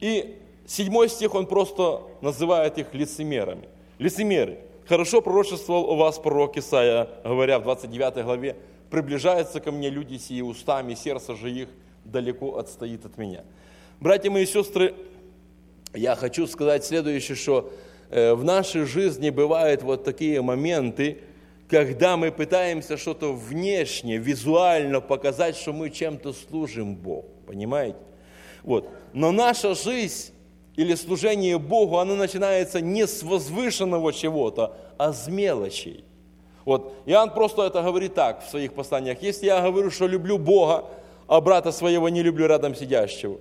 И 7 стих, он просто называет их лицемерами. Лицемеры. Хорошо пророчествовал о вас пророк Исаия, говоря в 29 главе, приближаются ко мне люди сии устами, сердце же их далеко отстоит от меня. Братья мои и сестры, я хочу сказать следующее, что в нашей жизни бывают вот такие моменты, когда мы пытаемся что-то внешне, визуально показать, что мы чем-то служим Богу, понимаете? Вот. Но наша жизнь или служение Богу, оно начинается не с возвышенного чего-то, а с мелочей. Вот. Иоанн просто это говорит так в своих посланиях. Если я говорю, что люблю Бога, а брата своего не люблю рядом сидящего,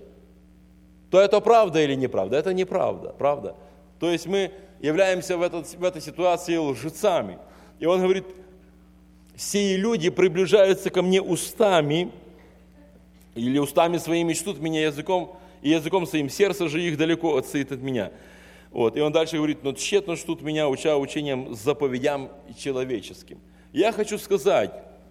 то это правда или неправда? Это неправда, правда? То есть мы являемся в этой ситуации лжецами. И он говорит, сии люди приближаются ко мне устами, или устами своими чтут меня языком, и языком своим сердце же их далеко отстоит от меня. Вот. И он дальше говорит, но тщетно чтут меня, уча учением заповедям человеческим. Я хочу сказать,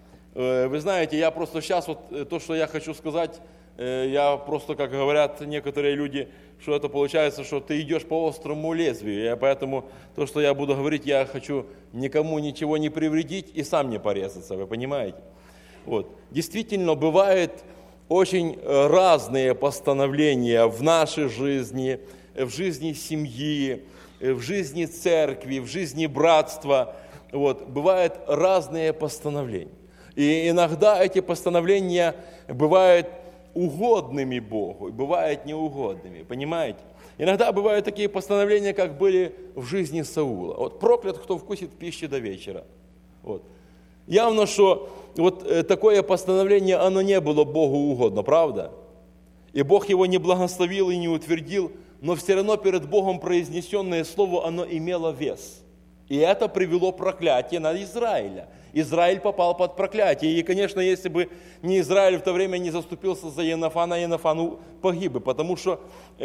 вы знаете, я просто сейчас, вот то, что я хочу сказать, я просто, как говорят некоторые люди, что это получается, что ты идешь по острому лезвию. И поэтому то, что я буду говорить, я хочу никому ничего не привредить и сам не порезаться, вы понимаете? Вот. Действительно, бывает очень разные постановления в нашей жизни, в жизни семьи, в жизни церкви, в жизни братства. Вот. Бывают разные постановления. И иногда эти постановления бывают угодными Богу, бывают неугодными, понимаете? Иногда бывают такие постановления, как были в жизни Саула. Вот проклят, кто вкусит пищи до вечера. Вот. Явно, что вот такое постановление, оно не было Богу угодно, правда? И Бог его не благословил и не утвердил, но все равно перед Богом произнесенное слово, оно имело вес. И это привело проклятие на Израиля. Израиль попал под проклятие. И, конечно, если бы не Израиль в то время не заступился за Иоаннафана, Иоаннафан погиб бы, потому что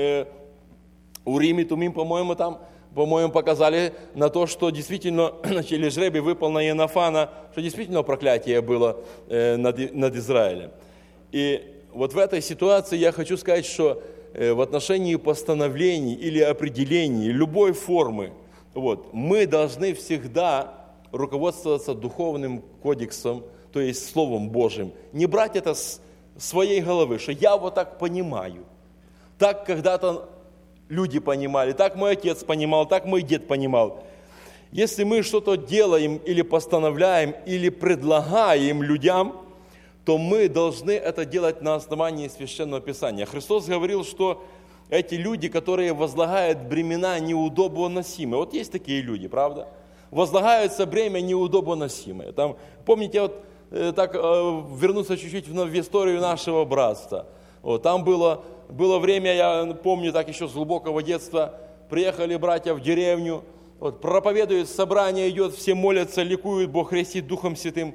Урим и Тумим, по-моему, показали на то, что действительно, или жребий выпал на Иоаннафана, что действительно проклятие было над Израилем. И вот в этой ситуации я хочу сказать, что в отношении постановлений или определений любой формы, вот, мы должны всегда руководствоваться духовным кодексом, то есть Словом Божьим. Не брать это с своей головы, что я вот так понимаю. Так когда-то люди понимали, так мой отец понимал, так мой дед понимал. Если мы что-то делаем или постановляем, или предлагаем людям, то мы должны это делать на основании Священного Писания. Христос говорил, что эти люди, которые возлагают бремена неудобоносимые, вот есть такие люди, правда? Возлагается бремя неудобоносимое. Там, помните, вот так вернуться чуть-чуть в историю нашего братства. Вот, там было время, я помню, так еще с глубокого детства, приехали братья в деревню, вот, проповедует, собрание идет, все молятся, ликуют, Бог крестит Духом Святым.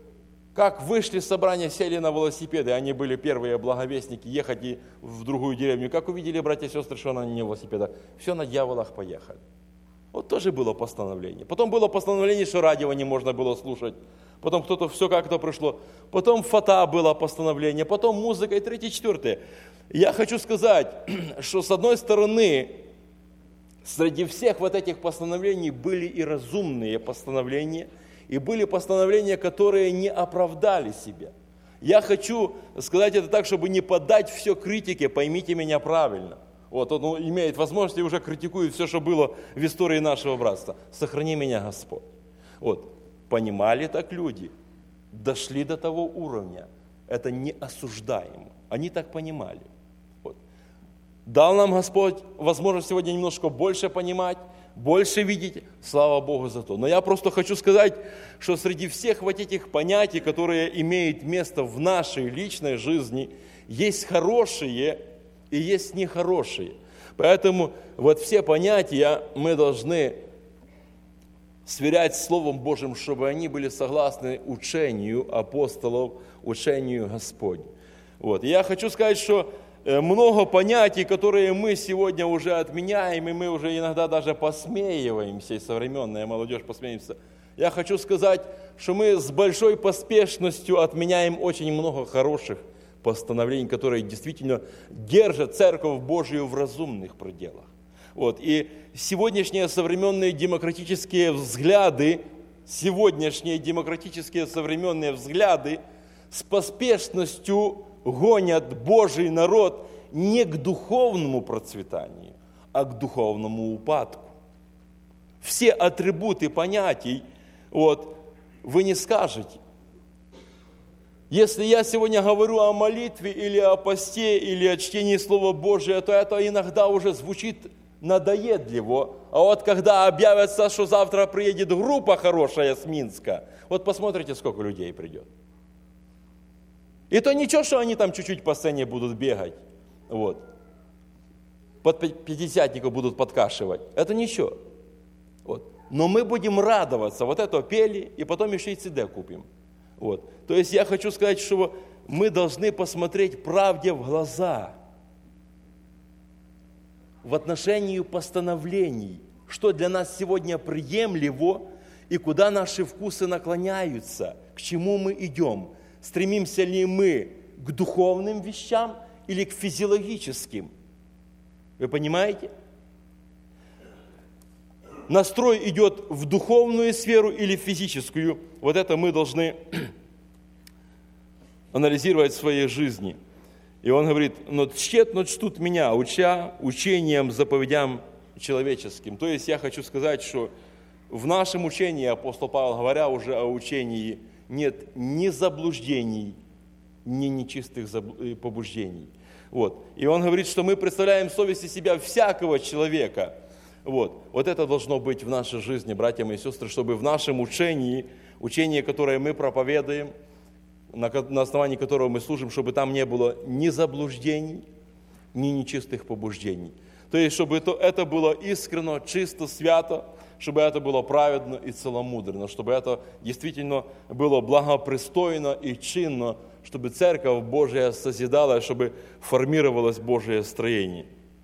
Как вышли с собрания, сели на велосипеды, они были первые благовестники, ехать и в другую деревню. Как увидели братья и сестры, что они не велосипедах, все на дьяволах поехали. Вот тоже было постановление. Потом было постановление, что радио не можно было слушать. Потом кто-то все как-то пришло. Потом фото было постановление. Потом музыка и третье, четвертое. Я хочу сказать, что с одной стороны, среди всех вот этих постановлений были и разумные постановления, и были постановления, которые не оправдали себя. Я хочу сказать это так, чтобы не поддать все критике, поймите меня правильно. Вот, он имеет возможность и уже критикует все, что было в истории нашего братства. Сохрани меня, Господь. Вот, понимали так люди, дошли до того уровня. Это не осуждаемо. Они так понимали. Вот. Дал нам Господь возможность сегодня немножко больше понимать, больше видеть. Слава Богу за то. Но я просто хочу сказать, что среди всех вот этих понятий, которые имеют место в нашей личной жизни, есть хорошие и есть нехорошие. Поэтому вот все понятия мы должны сверять с Словом Божьим, чтобы они были согласны учению апостолов, учению Господню. Вот. И я хочу сказать, что много понятий, которые мы сегодня уже отменяем, и мы уже иногда даже посмеиваемся, и современная молодежь посмеивается. Я хочу сказать, что мы с большой поспешностью отменяем очень много хороших постановлений, которые действительно держат Церковь Божию в разумных пределах. Вот. И сегодняшние современные демократические взгляды с поспешностью гонят Божий народ не к духовному процветанию, а к духовному упадку. Все атрибуты понятий вы не скажете. Если я сегодня говорю о молитве или о посте, или о чтении Слова Божия, то это иногда уже звучит надоедливо. А вот когда объявится, что завтра приедет группа хорошая с Минска, посмотрите, сколько людей придет. И то ничего, что они там чуть-чуть по сцене будут бегать, под пятидесятников будут подкашивать. Это ничего. Но мы будем радоваться. Это пели, и потом еще и CD купим. То есть я хочу сказать, что мы должны посмотреть правде в глаза в отношении постановлений, что для нас сегодня приемлемо и куда наши вкусы наклоняются, к чему мы идем. Стремимся ли мы к духовным вещам или к физиологическим? Вы понимаете? Настрой идет в духовную сферу или в физическую. Это мы должны анализировать в своей жизни. И он говорит, но чтут меня, уча учением, заповедям человеческим. То есть я хочу сказать, что в нашем учении, апостол Павел, говоря уже о учении, нет ни заблуждений, ни нечистых побуждений. И он говорит, что мы представляем в совести себя всякого человека. Это должно быть в нашей жизни, братья и сестры, чтобы в нашем учении, которое мы проповедуем, на основании которого мы служим, чтобы там не было ни заблуждений, ни нечистых побуждений. То есть, чтобы это было искренно, чисто, свято, чтобы это было праведно и целомудренно, чтобы это действительно было благопристойно и чинно, чтобы Церковь Божия созидала, чтобы формировалось Божие строение.